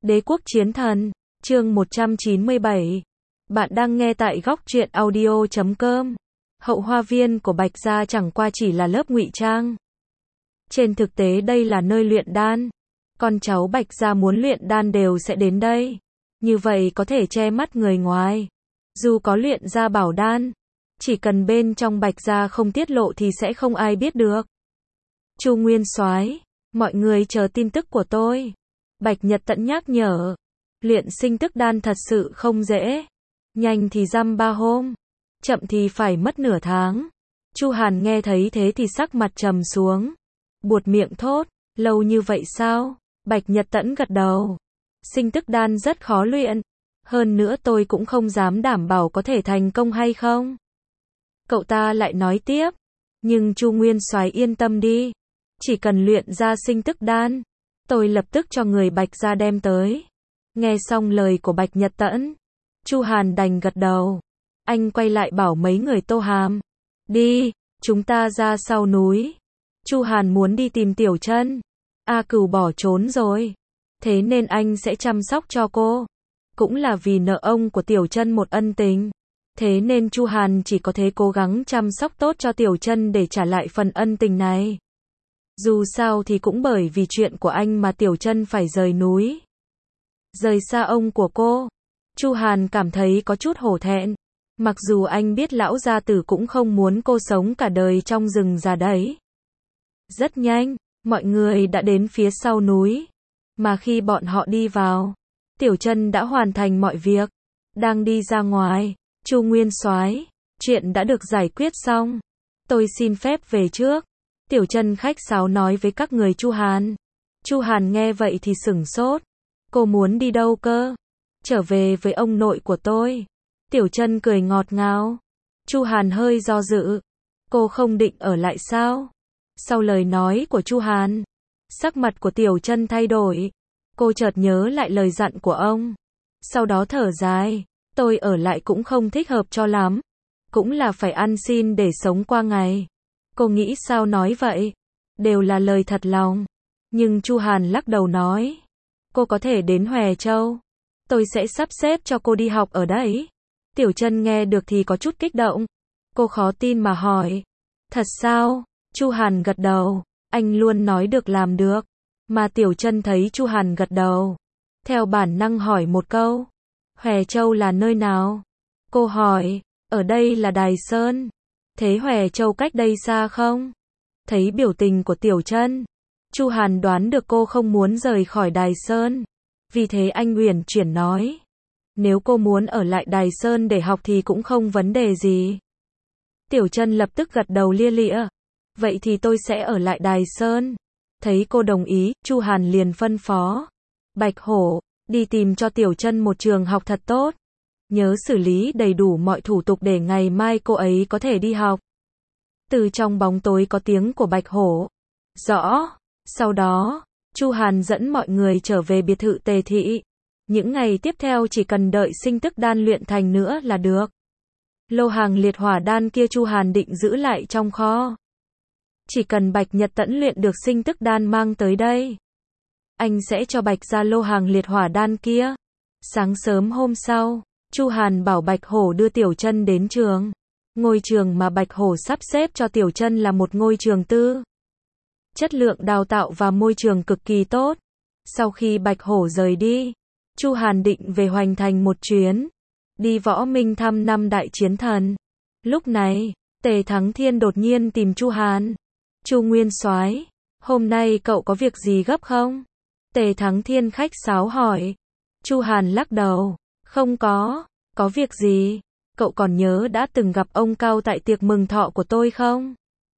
Đế quốc chiến thần, chương 197. Bạn đang nghe tại góc truyện audio.com. Hậu hoa viên của Bạch Gia chẳng qua chỉ là lớp ngụy trang. Trên thực tế đây là nơi luyện đan. Con cháu Bạch Gia muốn luyện đan đều sẽ đến đây. Như vậy có thể che mắt người ngoài. Dù có luyện ra bảo đan, chỉ cần bên trong Bạch Gia không tiết lộ thì sẽ không ai biết được. Chu Nguyên Soái, mọi người chờ tin tức của tôi. Bạch Nhật Tẫn nhắc nhở. Luyện sinh tức đan thật sự không dễ. Nhanh thì dăm 3 hôm, chậm thì phải mất nửa tháng. Chu Hàn nghe thấy thế thì sắc mặt trầm xuống. Buột miệng thốt, lâu như vậy sao? Bạch Nhật Tẫn gật đầu. Sinh tức đan rất khó luyện. Hơn nữa tôi cũng không dám đảm bảo có thể thành công hay không. Cậu ta lại nói tiếp. Nhưng Chu Nguyên Soái yên tâm đi. Chỉ cần luyện ra sinh tức đan, tôi lập tức cho người Bạch Gia đem tới. Nghe xong lời của Bạch Nhật Tẫn, Chu Hàn đành gật đầu. Anh quay lại bảo mấy người Tô Hàm. Đi, chúng ta ra sau núi. Chu Hàn muốn đi tìm Tiểu Trân. A Cửu bỏ trốn rồi. Thế nên anh sẽ chăm sóc cho cô. Cũng là vì nợ ông của Tiểu Trân một ân tình. Thế nên Chu Hàn chỉ có thể cố gắng chăm sóc tốt cho Tiểu Trân để trả lại phần ân tình này. Dù sao thì cũng bởi vì chuyện của anh mà Tiểu Trân phải rời núi. Rời xa ông của cô. Chu Hàn cảm thấy có chút hổ thẹn. Mặc dù anh biết lão gia tử cũng không muốn cô sống cả đời trong rừng già đấy. Rất nhanh, mọi người đã đến phía sau núi. Mà khi bọn họ đi vào, Tiểu Trân đã hoàn thành mọi việc. Đang đi ra ngoài, Chu Nguyên Soái, chuyện đã được giải quyết xong. Tôi xin phép về trước. Tiểu Trân khách sáo nói với các người Chu Hàn. Chu Hàn nghe vậy thì sửng sốt. Cô muốn đi đâu cơ? Trở về với ông nội của tôi. Tiểu Trân cười ngọt ngào. Chu Hàn hơi do dự. Cô không định ở lại sao? Sau lời nói của Chu Hàn, sắc mặt của Tiểu Trân thay đổi. Cô chợt nhớ lại lời dặn của ông. Sau đó thở dài. Tôi ở lại cũng không thích hợp cho lắm. Cũng là phải ăn xin để sống qua ngày. Cô nghĩ sao nói vậy? Đều là lời thật lòng. Nhưng Chu Hàn lắc đầu nói. Cô có thể đến Hòe Châu. Tôi sẽ sắp xếp cho cô đi học ở đấy. Tiểu Trân nghe được thì có chút kích động. Cô khó tin mà hỏi. Thật sao? Chu Hàn gật đầu. Anh luôn nói được làm được. Mà Tiểu Trân thấy Chu Hàn gật đầu. Theo bản năng hỏi một câu. Hòe Châu là nơi nào? Cô hỏi. Ở đây là Đài Sơn. Thế Hòe Châu cách đây xa không? Thấy biểu tình của Tiểu Trân, Chu Hàn đoán được cô không muốn rời khỏi Đài Sơn. Vì thế anh uyển chuyển nói. Nếu cô muốn ở lại Đài Sơn để học thì cũng không vấn đề gì. Tiểu Trân lập tức gật đầu lia lịa. Vậy thì tôi sẽ ở lại Đài Sơn. Thấy cô đồng ý, Chu Hàn liền phân phó. Bạch Hổ, đi tìm cho Tiểu Trân một trường học thật tốt. Nhớ xử lý đầy đủ mọi thủ tục để ngày mai cô ấy có thể đi học. Từ trong bóng tối có tiếng của Bạch Hổ. Rõ. Sau đó, Chu Hàn dẫn mọi người trở về biệt thự Tề Thị. Những ngày tiếp theo chỉ cần đợi sinh tức đan luyện thành nữa là được. Lô hàng liệt hỏa đan kia Chu Hàn định giữ lại trong kho. Chỉ cần Bạch Nhật Tẫn luyện được sinh tức đan mang tới đây, anh sẽ cho Bạch ra lô hàng liệt hỏa đan kia. Sáng sớm hôm sau, Chu Hàn bảo Bạch Hổ đưa Tiểu Trân đến trường. Ngôi trường mà Bạch Hổ sắp xếp cho Tiểu Trân là một ngôi trường tư. Chất lượng đào tạo và môi trường cực kỳ tốt. Sau khi Bạch Hổ rời đi, Chu Hàn định về Hoành Thành một chuyến. Đi Võ Minh thăm 5 đại chiến thần. Lúc này, Tề Thắng Thiên đột nhiên tìm Chu Hàn. Chu Nguyên Soái, hôm nay cậu có việc gì gấp không? Tề Thắng Thiên khách sáo hỏi. Chu Hàn lắc đầu. Không có việc gì. Cậu còn nhớ đã từng gặp ông Cao tại tiệc mừng thọ của tôi không?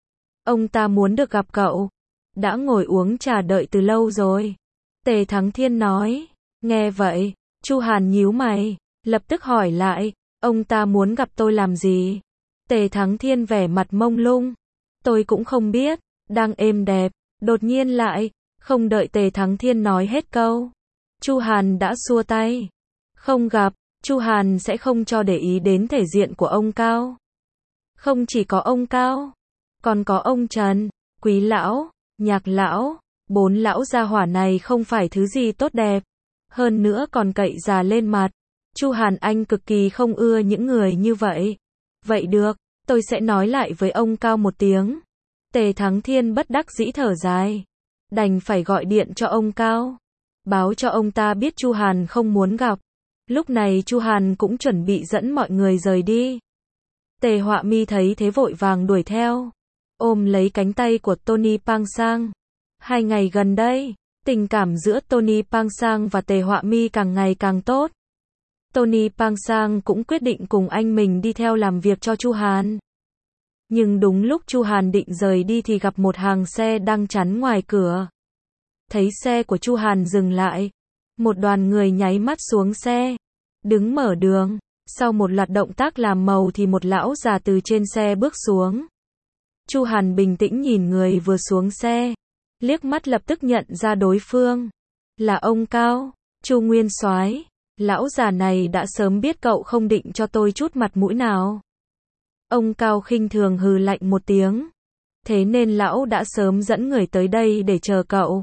Ông ta muốn được gặp cậu. Đã ngồi uống trà đợi từ lâu rồi. Tề Thắng Thiên nói. Nghe vậy, Chu Hàn nhíu mày, lập tức hỏi lại. Ông ta muốn gặp tôi làm gì? Tề Thắng Thiên vẻ mặt mông lung. Tôi cũng không biết. Đang êm đẹp. Đột nhiên lại. Không đợi Tề Thắng Thiên nói hết câu, Chu Hàn đã xua tay. Không gặp. Chu Hàn sẽ không cho để ý đến thể diện của ông Cao. Không chỉ có ông Cao, còn có ông Trần, Quý lão, Nhạc lão, 4 lão gia hỏa này không phải thứ gì tốt đẹp. Hơn nữa còn cậy già lên mặt. Chu Hàn Anh cực kỳ không ưa những người như vậy. Vậy được, tôi sẽ nói lại với ông Cao một tiếng. Tề Thắng Thiên bất đắc dĩ thở dài. Đành phải gọi điện cho ông Cao. Báo cho ông ta biết Chu Hàn không muốn gặp. Lúc này Chu Hàn cũng chuẩn bị dẫn mọi người rời đi. Tề Họa Mi thấy thế vội vàng đuổi theo. Ôm lấy cánh tay của Tony Pang Sang. 2 ngày gần đây, tình cảm giữa Tony Pang Sang và Tề Họa Mi càng ngày càng tốt. Tony Pang Sang cũng quyết định cùng anh mình đi theo làm việc cho Chu Hàn. Nhưng đúng lúc Chu Hàn định rời đi thì gặp một hàng xe đang chắn ngoài cửa. Thấy xe của Chu Hàn dừng lại, một đoàn người nháy mắt xuống xe, đứng mở đường. Sau một loạt động tác làm màu thì một lão già từ trên xe bước xuống. Chu Hàn bình tĩnh nhìn người vừa xuống xe, liếc mắt lập tức nhận ra đối phương là ông Cao, Chu Nguyên Soái. Lão già này đã sớm biết cậu không định cho tôi chút mặt mũi nào. Ông Cao khinh thường hừ lạnh một tiếng. Thế nên lão đã sớm dẫn người tới đây để chờ cậu.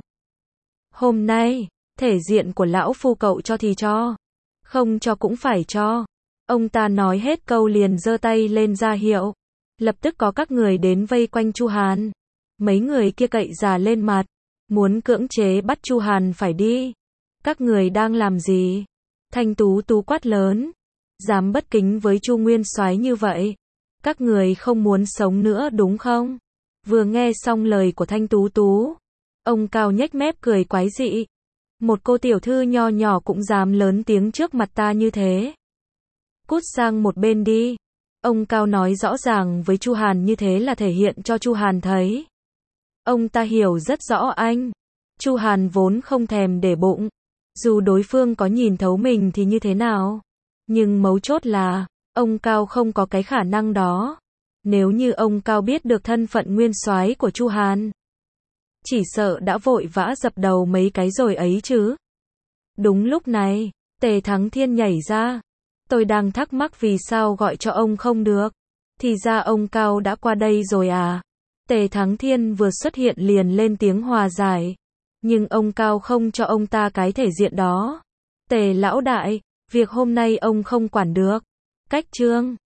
Hôm nay, thể diện của lão phu cậu cho thì cho, không cho cũng phải cho. Ông ta nói hết câu liền giơ tay lên ra hiệu. Lập tức có các người đến vây quanh Chu Hàn. Mấy người kia cậy già lên mặt, muốn cưỡng chế bắt Chu Hàn phải đi. Các người đang làm gì? Thanh Tú Tú quát lớn. Dám bất kính với Chu Nguyên Soái như vậy. Các người không muốn sống nữa đúng không? Vừa nghe xong lời của Thanh Tú Tú, ông Cao nhếch mép cười quái dị. Một cô tiểu thư nho nhỏ cũng dám lớn tiếng trước mặt ta như thế. Cút sang một bên đi. Ông Cao nói rõ ràng với Chu Hàn như thế là thể hiện cho Chu Hàn thấy. Ông ta hiểu rất rõ anh. Chu Hàn vốn không thèm để bụng. Dù đối phương có nhìn thấu mình thì như thế nào. Nhưng mấu chốt là, ông Cao không có cái khả năng đó. Nếu như ông Cao biết được thân phận nguyên soái của Chu Hàn, chỉ sợ đã vội vã dập đầu mấy cái rồi ấy chứ. Đúng lúc này, Tề Thắng Thiên nhảy ra. Tôi đang thắc mắc vì sao gọi cho ông không được. Thì ra ông Cao đã qua đây rồi à. Tề Thắng Thiên vừa xuất hiện liền lên tiếng hòa giải. Nhưng ông Cao không cho ông ta cái thể diện đó. Tề lão đại, việc hôm nay ông không quản được. Cách chương